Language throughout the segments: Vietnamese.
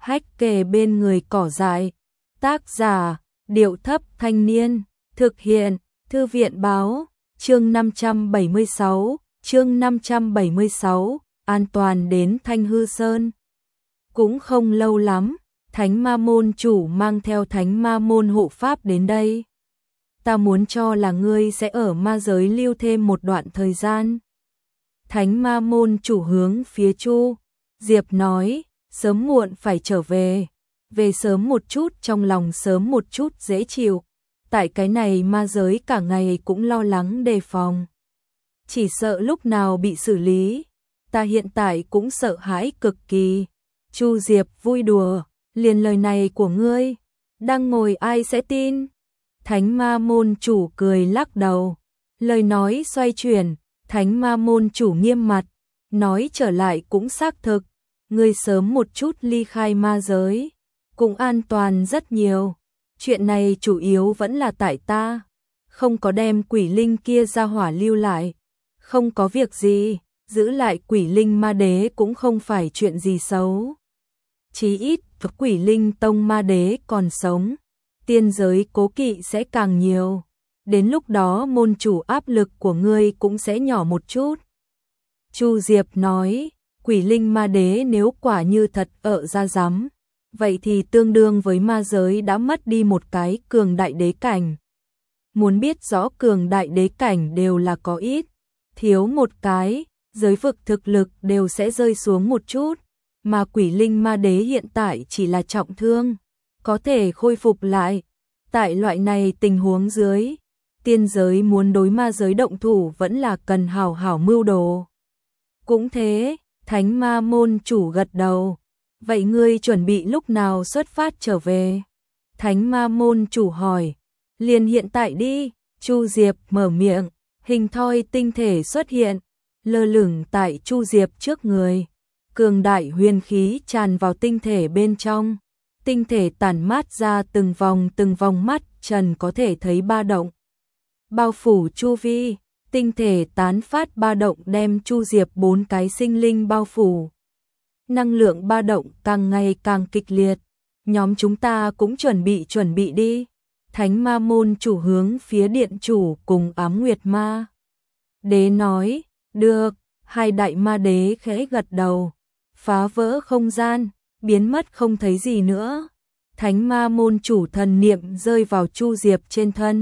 hách kề bên người cỏ dại. Tác giả, Điệu Thấp Thanh Niên. Thực hiện, Thư viện Báo. Chương 576, an toàn đến Thanh Hư Sơn. Cũng không lâu lắm, Thánh Ma Môn chủ mang theo Thánh Ma Môn hộ pháp đến đây. Ta muốn cho là ngươi sẽ ở ma giới lưu thêm một đoạn thời gian. Thánh Ma Môn chủ hướng phía Chu Diệp nói, sớm muộn phải trở về. Về sớm một chút trong lòng sớm một chút dễ chịu. Tại cái này ma giới cả ngày cũng lo lắng đề phòng. Chỉ sợ lúc nào bị xử lý. Ta hiện tại cũng sợ hãi cực kỳ. Chu Diệp vui đùa, liền lời này của ngươi, đang ngồi ai sẽ tin? Thánh Ma Môn chủ cười lắc đầu. Lời nói xoay chuyển, Thánh Ma Môn chủ nghiêm mặt, nói trở lại cũng xác thực. Ngươi sớm một chút ly khai ma giới, cũng an toàn rất nhiều. Chuyện này chủ yếu vẫn là tại ta, không có đem quỷ linh kia ra hỏa lưu lại. Không có việc gì, giữ lại quỷ linh ma đế cũng không phải chuyện gì xấu. Chí ít, quỷ linh tông ma đế còn sống, tiên giới cố kỵ sẽ càng nhiều. Đến lúc đó môn chủ áp lực của ngươi cũng sẽ nhỏ một chút. Chu Diệp nói, quỷ linh ma đế nếu quả như thật ở ra rắm, vậy thì tương đương với ma giới đã mất đi một cái cường đại đế cảnh. Muốn biết rõ cường đại đế cảnh đều là có ít, thiếu một cái, giới vực thực lực đều sẽ rơi xuống một chút, mà quỷ linh ma đế hiện tại chỉ là trọng thương, có thể khôi phục lại. Tại loại này tình huống dưới, tiên giới muốn đối ma giới động thủ vẫn là cần hảo hảo mưu đồ. Cũng thế, Thánh Ma Môn chủ gật đầu. Vậy ngươi chuẩn bị lúc nào xuất phát trở về? Thánh Ma Môn chủ hỏi. Liền hiện tại đi. Chu Diệp mở miệng, hình thoi tinh thể xuất hiện, lơ lửng tại Chu Diệp trước người. Cường đại huyền khí tràn vào tinh thể bên trong. Tinh thể tản mát ra từng vòng mắt trần có thể thấy ba động. Bao phủ chu vi, tinh thể tán phát ba động đem Chu Diệp 4 cái sinh linh bao phủ. Năng lượng ba động càng ngày càng kịch liệt. Nhóm chúng ta cũng chuẩn bị đi. Thánh Ma Môn chủ hướng phía điện chủ cùng Ám Nguyệt Ma đế nói, được. Hai đại ma đế khẽ gật đầu, phá vỡ không gian, biến mất không thấy gì nữa. Thánh Ma Môn chủ thần niệm rơi vào Chu Diệp trên thân,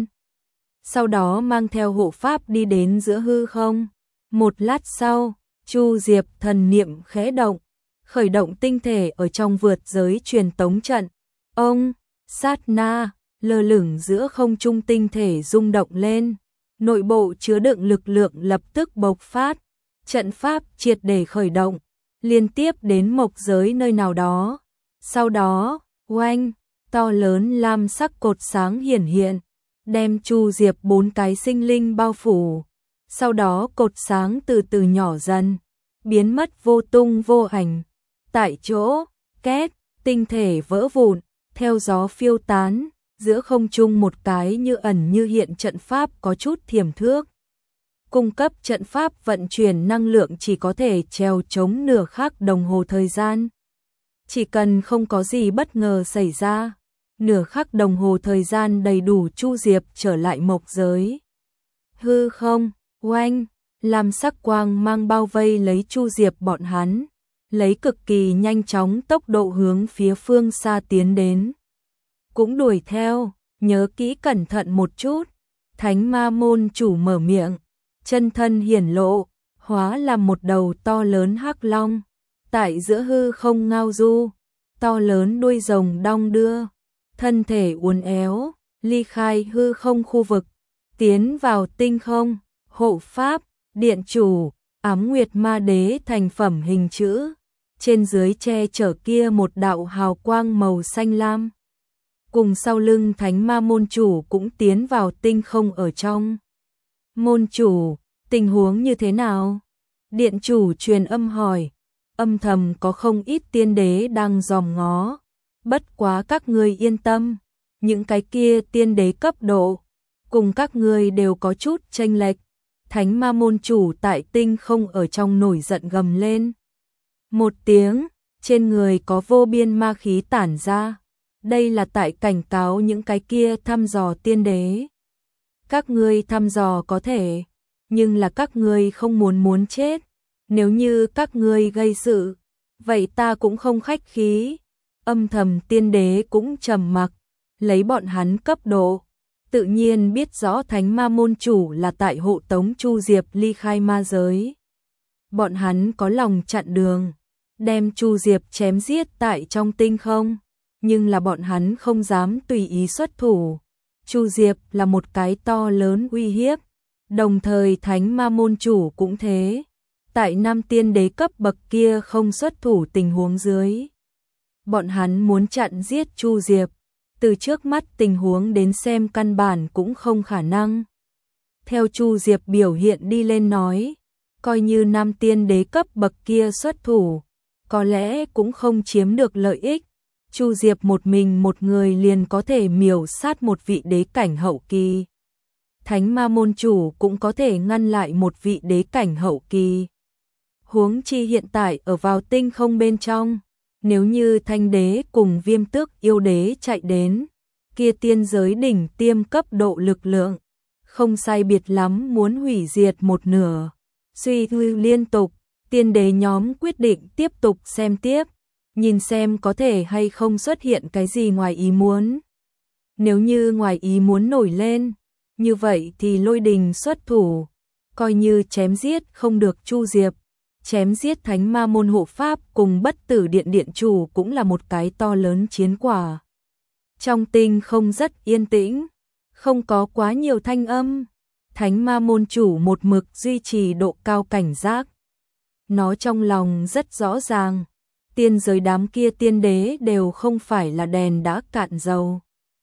sau đó mang theo hộ pháp đi đến giữa hư không. Một lát sau, Chu Diệp thần niệm khẽ động, khởi động tinh thể ở trong vượt giới truyền tống trận. Ông, sát na, lơ lửng giữa không trung tinh thể rung động lên, nội bộ chứa đựng lực lượng lập tức bộc phát, trận pháp triệt để khởi động, liên tiếp đến mộc giới nơi nào đó. Sau đó, oanh, to lớn lam sắc cột sáng hiển hiện, đem Chu Diệp 4 cái sinh linh bao phủ. Sau đó cột sáng từ từ nhỏ dần, biến mất vô tung vô ảnh. Tại chỗ, két, tinh thể vỡ vụn, theo gió phiêu tán, giữa không trung một cái như ẩn như hiện trận pháp có chút thiểm thước. Cung cấp trận pháp vận chuyển năng lượng chỉ có thể trèo chống nửa khắc đồng hồ thời gian. Chỉ cần không có gì bất ngờ xảy ra, nửa khắc đồng hồ thời gian đầy đủ Chu Diệp trở lại mộc giới. Hư không, oanh, lam sắc quang mang bao vây lấy Chu Diệp bọn hắn, lấy cực kỳ nhanh chóng tốc độ hướng phía phương xa tiến đến. Cũng đuổi theo, nhớ kỹ cẩn thận một chút. Thánh Ma Môn chủ mở miệng, chân thân hiển lộ, hóa làm một đầu to lớn hắc long, tại giữa hư không ngao du, to lớn đuôi rồng đong đưa, thân thể uốn éo, ly khai hư không khu vực, tiến vào tinh không. Hộ pháp, điện chủ, Ám Nguyệt Ma đế thành phẩm hình chữ, trên dưới che chở kia một đạo hào quang màu xanh lam. Cùng sau lưng Thánh Ma Môn chủ cũng tiến vào tinh không ở trong. Môn chủ, tình huống như thế nào? Điện chủ truyền âm hỏi, âm thầm có không ít tiên đế đang dòm ngó. Bất quá các ngươi yên tâm, những cái kia tiên đế cấp độ, cùng các ngươi đều có chút chênh lệch. Thánh Ma Môn chủ tại tinh không ở trong nổi giận gầm lên. Một tiếng, trên người có vô biên ma khí tản ra. Đây là tại cảnh cáo những cái kia thăm dò tiên đế. Các ngươi thăm dò có thể, nhưng là các ngươi không muốn chết. Nếu như các ngươi gây sự, vậy ta cũng không khách khí. Âm thầm tiên đế cũng trầm mặc, lấy bọn hắn cấp độ, tự nhiên biết rõ Thánh Ma môn chủ là tại hộ tống Chu Diệp ly khai ma giới. Bọn hắn có lòng chặn đường, đem Chu Diệp chém giết tại trong tinh không, nhưng là bọn hắn không dám tùy ý xuất thủ. Chu Diệp là một cái to lớn uy hiếp, đồng thời Thánh Ma môn chủ cũng thế. Tại năm tiên đế cấp bậc kia không xuất thủ tình huống dưới, bọn hắn muốn chặn giết Chu Diệp, từ trước mắt tình huống đến xem căn bản cũng không khả năng. Theo Chu Diệp biểu hiện đi lên nói, coi như năm tiên đế cấp bậc kia xuất thủ, có lẽ cũng không chiếm được lợi ích. Chu Diệp một mình một người liền có thể miểu sát một vị đế cảnh hậu kỳ. Thánh Ma môn chủ cũng có thể ngăn lại một vị đế cảnh hậu kỳ. Huống chi hiện tại ở vào tinh không bên trong, nếu như Thanh đế cùng Viêm Tước yêu đế chạy đến, kia tiên giới đỉnh tiêm cấp độ lực lượng, không sai biệt lắm muốn hủy diệt một nửa. Suy tư liên tục, tiên đế nhóm quyết định tiếp tục xem tiếp, nhìn xem có thể hay không xuất hiện cái gì ngoài ý muốn. Nếu như ngoài ý muốn nổi lên, như vậy thì Lôi Đình xuất thủ, coi như chém giết không được Chu Diệp, chém giết Thánh Ma môn hộ pháp cùng Bất Tử điện điện chủ cũng là một cái to lớn chiến quả. Trong tinh không rất yên tĩnh, không có quá nhiều thanh âm. Thánh Ma môn chủ một mực duy trì độ cao cảnh giác. Nó trong lòng rất rõ ràng, tiên giới đám kia tiên đế đều không phải là đèn đã cạn dầu.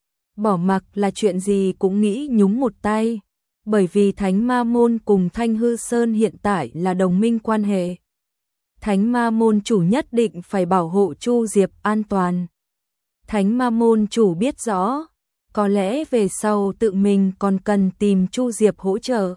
Bỏ mặc là chuyện gì cũng nghĩ nhúng một tay, bởi vì Thánh Ma môn cùng Thanh Hư Sơn hiện tại là đồng minh quan hệ. Thánh Ma môn chủ nhất định phải bảo hộ Chu Diệp an toàn. Thánh Ma môn chủ biết rõ, có lẽ về sau tự mình còn cần tìm Chu Diệp hỗ trợ.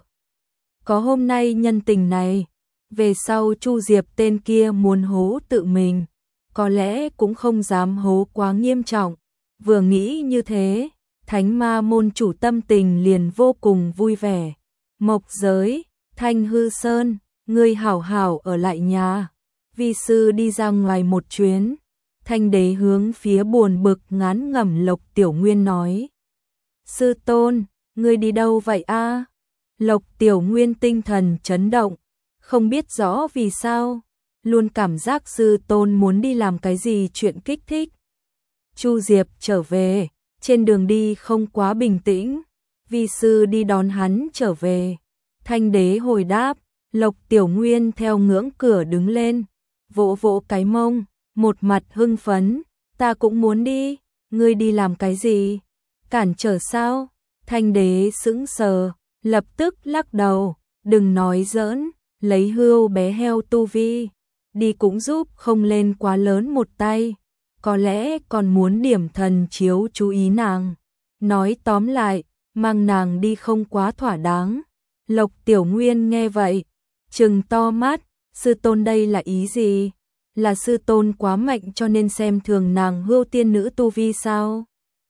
Có hôm nay nhân tình này, về sau Chu Diệp tên kia muốn hố tự mình, có lẽ cũng không dám hố quá nghiêm trọng. Vừa nghĩ như thế, Thánh Ma môn chủ tâm tình liền vô cùng vui vẻ. Mộc giới, Thanh Hư Sơn, ngươi hảo hảo ở lại nhà. Vi sư đi ra ngoài một chuyến. Thanh đế hướng phía buồn bực ngán ngẩm Lộc Tiểu Nguyên nói. Sư tôn, ngươi đi đâu vậy a? Lộc Tiểu Nguyên tinh thần chấn động, không biết rõ vì sao, luôn cảm giác sư tôn muốn đi làm cái gì chuyện kích thích. Chu Diệp trở về, trên đường đi không quá bình tĩnh, vi sư đi đón hắn trở về. Thanh đế hồi đáp, Lộc Tiểu Nguyên theo ngưỡng cửa đứng lên, vỗ vỗ cái mông, một mặt hưng phấn, ta cũng muốn đi, ngươi đi làm cái gì? Cản trở sao? Thanh đế sững sờ, lập tức lắc đầu, đừng nói giỡn, lấy hươu bé heo tu vi, đi cũng giúp không lên quá lớn một tay, có lẽ còn muốn điểm thần chiếu chú ý nàng. Nói tóm lại, mang nàng đi không quá thỏa đáng. Lộc Tiểu Nguyên nghe vậy, trừng to mắt, sư tôn đây là ý gì? Là sư tôn quá mạnh cho nên xem thường nàng hươu tiên nữ tu vi sao?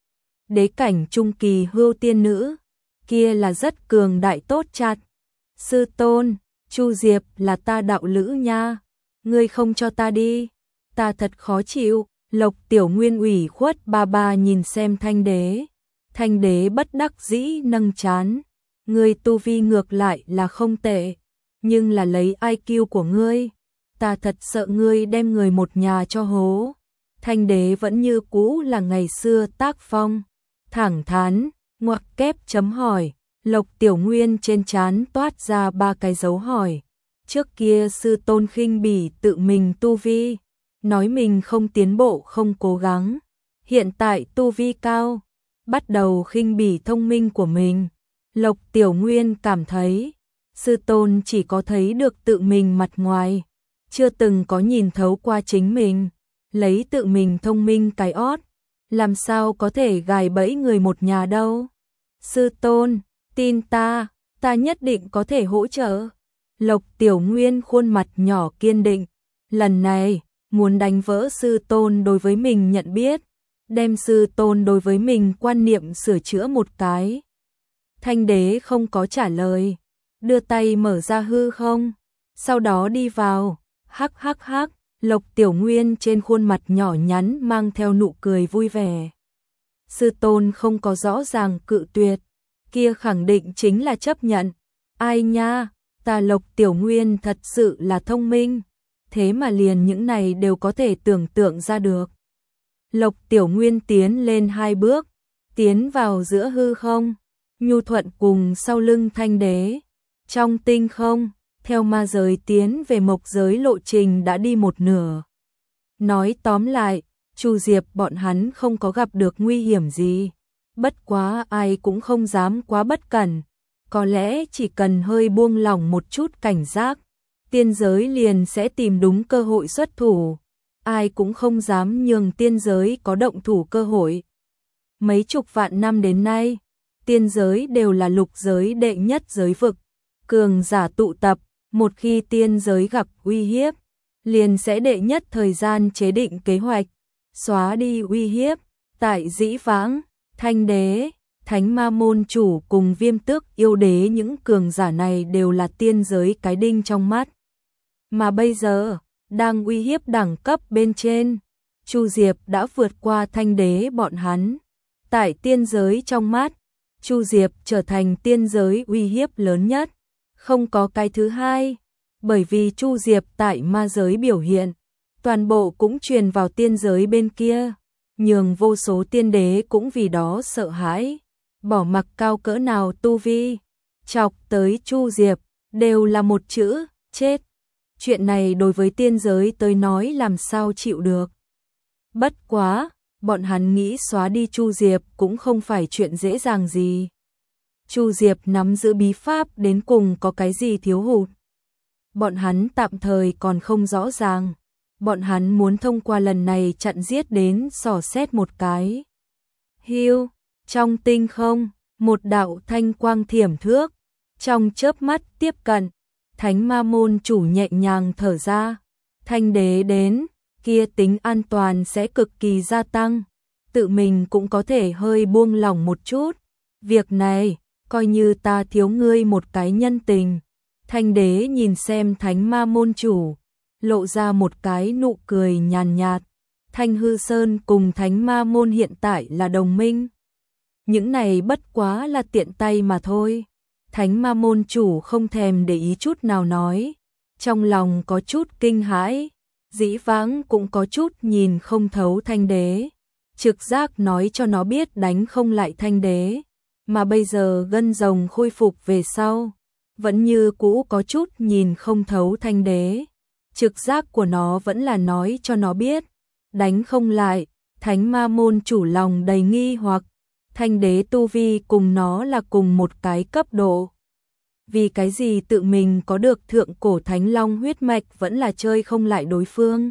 Đế cảnh trung kỳ hươu tiên nữ, kia là rất cường đại tốt chặt. Sư tôn, Chu Diệp là ta đạo lữ nha, ngươi không cho ta đi, ta thật khó chịu. Lộc Tiểu Nguyên ủy khuất ba ba nhìn xem Thanh đế. Thanh đế bất đắc dĩ nâng trán, ngươi tu vi ngược lại là không tệ, nhưng là lấy IQ của ngươi, ta thật sợ ngươi đem người một nhà cho hố. Thanh đế vẫn như cũ là ngày xưa tác phong, thẳng thắn, ngoặc kép chấm hỏi. Lộc Tiểu Nguyên trên trán toát ra 3 cái dấu hỏi. Trước kia sư tôn khinh bỉ tự mình tu vi, nói mình không tiến bộ không cố gắng. Hiện tại tu vi cao, bắt đầu khinh bỉ thông minh của mình. Lộc Tiểu Nguyên cảm thấy, sư tôn chỉ có thấy được tự mình mặt ngoài, chưa từng có nhìn thấu qua chính mình, lấy tự mình thông minh cái ót, làm sao có thể gài bẫy người một nhà đâu. Sư tôn, tin ta, ta nhất định có thể hỗ trợ. Lộc Tiểu Nguyên khuôn mặt nhỏ kiên định, lần này, muốn đánh vỡ sư tôn đối với mình nhận biết, đem sư tôn đối với mình quan niệm sửa chữa một cái. Thanh đế không có trả lời, đưa tay mở ra hư không, sau đó đi vào, hắc hắc hắc, Lộc Tiểu Nguyên trên khuôn mặt nhỏ nhắn mang theo nụ cười vui vẻ. Sư tôn không có rõ ràng cự tuyệt, kia khẳng định chính là chấp nhận. Ai nha, ta Lộc Tiểu Nguyên thật sự là thông minh, thế mà liền những này đều có thể tưởng tượng ra được. Lộc Tiểu Nguyên tiến lên 2 bước, tiến vào giữa hư không, nhu thuận cùng sau lưng Thanh đế. Trong tinh không, theo ma giới tiến về mộc giới lộ trình đã đi một nửa. Nói tóm lại, Chu Diệp bọn hắn không có gặp được nguy hiểm gì, bất quá ai cũng không dám quá bất cẩn, có lẽ chỉ cần hơi buông lỏng một chút cảnh giác, tiên giới liền sẽ tìm đúng cơ hội xuất thủ, ai cũng không dám nhường tiên giới có động thủ cơ hội. Mấy chục vạn năm đến nay, tiên giới đều là lục giới đệ nhất giới vực, cường giả tụ tập, một khi tiên giới gặp uy hiếp, liền sẽ đệ nhất thời gian chế định kế hoạch, xóa đi uy hiếp. Tại dĩ vãng, Thanh đế, Thánh Ma môn chủ cùng Viêm Tước yêu đế những cường giả này đều là tiên giới cái đinh trong mắt. Mà bây giờ, đang uy hiếp đẳng cấp bên trên, Chu Diệp đã vượt qua Thanh đế bọn hắn. Tại tiên giới trong mắt, Chu Diệp trở thành tiên giới uy hiếp lớn nhất, không có cái thứ hai, bởi vì Chu Diệp tại ma giới biểu hiện, toàn bộ cũng truyền vào tiên giới bên kia, nhường vô số tiên đế cũng vì đó sợ hãi, bỏ mặc cao cỡ nào tu vi, chọc tới Chu Diệp, đều là một chữ, chết. Chuyện này đối với tiên giới tới nói làm sao chịu được. Bất quá, bọn hắn nghĩ xóa đi Chu Diệp cũng không phải chuyện dễ dàng gì. Chu Diệp nắm giữ bí pháp đến cùng có cái gì thiếu hụt. Bọn hắn tạm thời còn không rõ ràng. Bọn hắn muốn thông qua lần này chặn giết đến dò xét một cái. Hiu, trong tinh không, một đạo thanh quang thiểm thước, trong chớp mắt tiếp cận, Thánh Ma môn chủ nhẹ nhàng thở ra. Thanh đế đến, kia tính an toàn sẽ cực kỳ gia tăng, tự mình cũng có thể hơi buông lỏng một chút. Việc này, coi như ta thiếu ngươi một cái nhân tình. Thanh đế nhìn xem Thánh Ma môn chủ, lộ ra một cái nụ cười nhàn nhạt. Thanh Hư Sơn cùng Thánh Ma môn hiện tại là đồng minh. Những này bất quá là tiện tay mà thôi. Thánh Ma môn chủ không thèm để ý chút nào nói, trong lòng có chút kinh hãi, dĩ vãng cũng có chút nhìn không thấu Thanh đế, trực giác nói cho nó biết đánh không lại Thanh đế, mà bây giờ gân rồng khôi phục về sau, vẫn như cũ có chút nhìn không thấu Thanh đế, trực giác của nó vẫn là nói cho nó biết, đánh không lại. Thánh Ma môn chủ lòng đầy nghi hoặc, Thanh đế tu vi cùng nó là cùng một cái cấp độ. Vì cái gì tự mình có được thượng cổ Thánh Long huyết mạch vẫn là chơi không lại đối phương.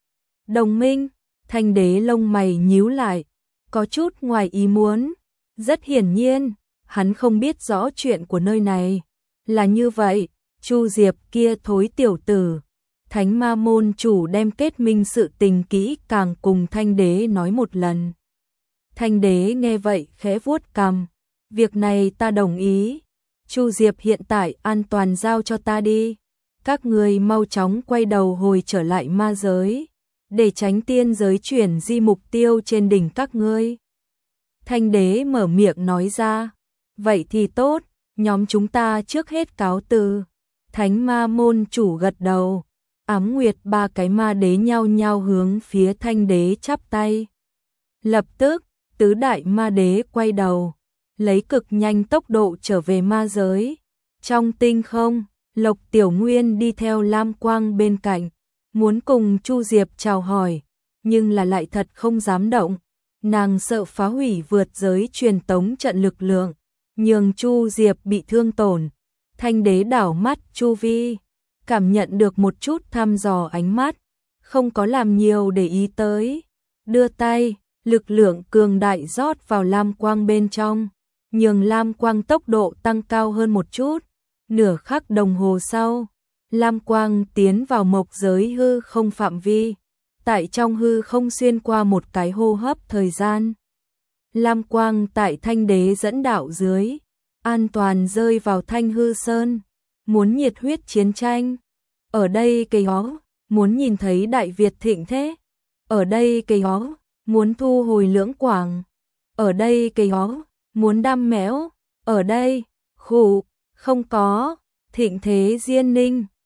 Đồng minh, Thanh đế lông mày nhíu lại, có chút ngoài ý muốn. Rất hiển nhiên, hắn không biết rõ chuyện của nơi này. Là như vậy, Chu Diệp kia thối tiểu tử. Thánh Ma môn chủ đem kết minh sự tình kỹ càng cùng Thanh đế nói một lần. Thanh đế nghe vậy khẽ vuốt cằm, việc này ta đồng ý. Chu Diệp hiện tại an toàn giao cho ta đi. Các người mau chóng quay đầu hồi trở lại ma giới, để tránh tiên giới chuyển di mục tiêu trên đỉnh các ngươi. Thanh đế mở miệng nói ra, vậy thì tốt, nhóm chúng ta trước hết cáo từ. Thánh Ma môn chủ gật đầu, Ám Nguyệt ba cái ma đế nhao nhao hướng phía Thanh đế chắp tay. Lập tức, tứ đại ma đế quay đầu, lấy cực nhanh tốc độ trở về ma giới. Trong tinh không, Lộc Tiểu Nguyên đi theo Lam Quang bên cạnh, muốn cùng Chu Diệp chào hỏi, nhưng là lại thật không dám động. Nàng sợ phá hủy vượt giới truyền tống trận lực lượng, nhường Chu Diệp bị thương tổn. Thanh đế đảo mắt chu vi, cảm nhận được một chút thăm dò ánh mắt, không có làm nhiều để ý tới. Đưa tay, lực lượng cường đại rót vào Lam Quang bên trong, nhường Lam Quang tốc độ tăng cao hơn một chút. Nửa khắc đồng hồ sau, Lam Quang tiến vào mộc giới hư không phạm vi, tại trong hư không xuyên qua một cái hô hấp thời gian. Lam quang tại Thanh Đế dẫn đạo dưới, an toàn rơi vào Thanh Hư Sơn, muốn nhiệt huyết chiến tranh. Ở đây cây ó, muốn nhìn thấy Đại Việt thịnh thế. Ở đây cây ó, muốn thu hồi Lưỡng Quảng. Ở đây cây ó, muốn đam mẽo. Ở đây, khủ, không có, thịnh thế Diên Ninh.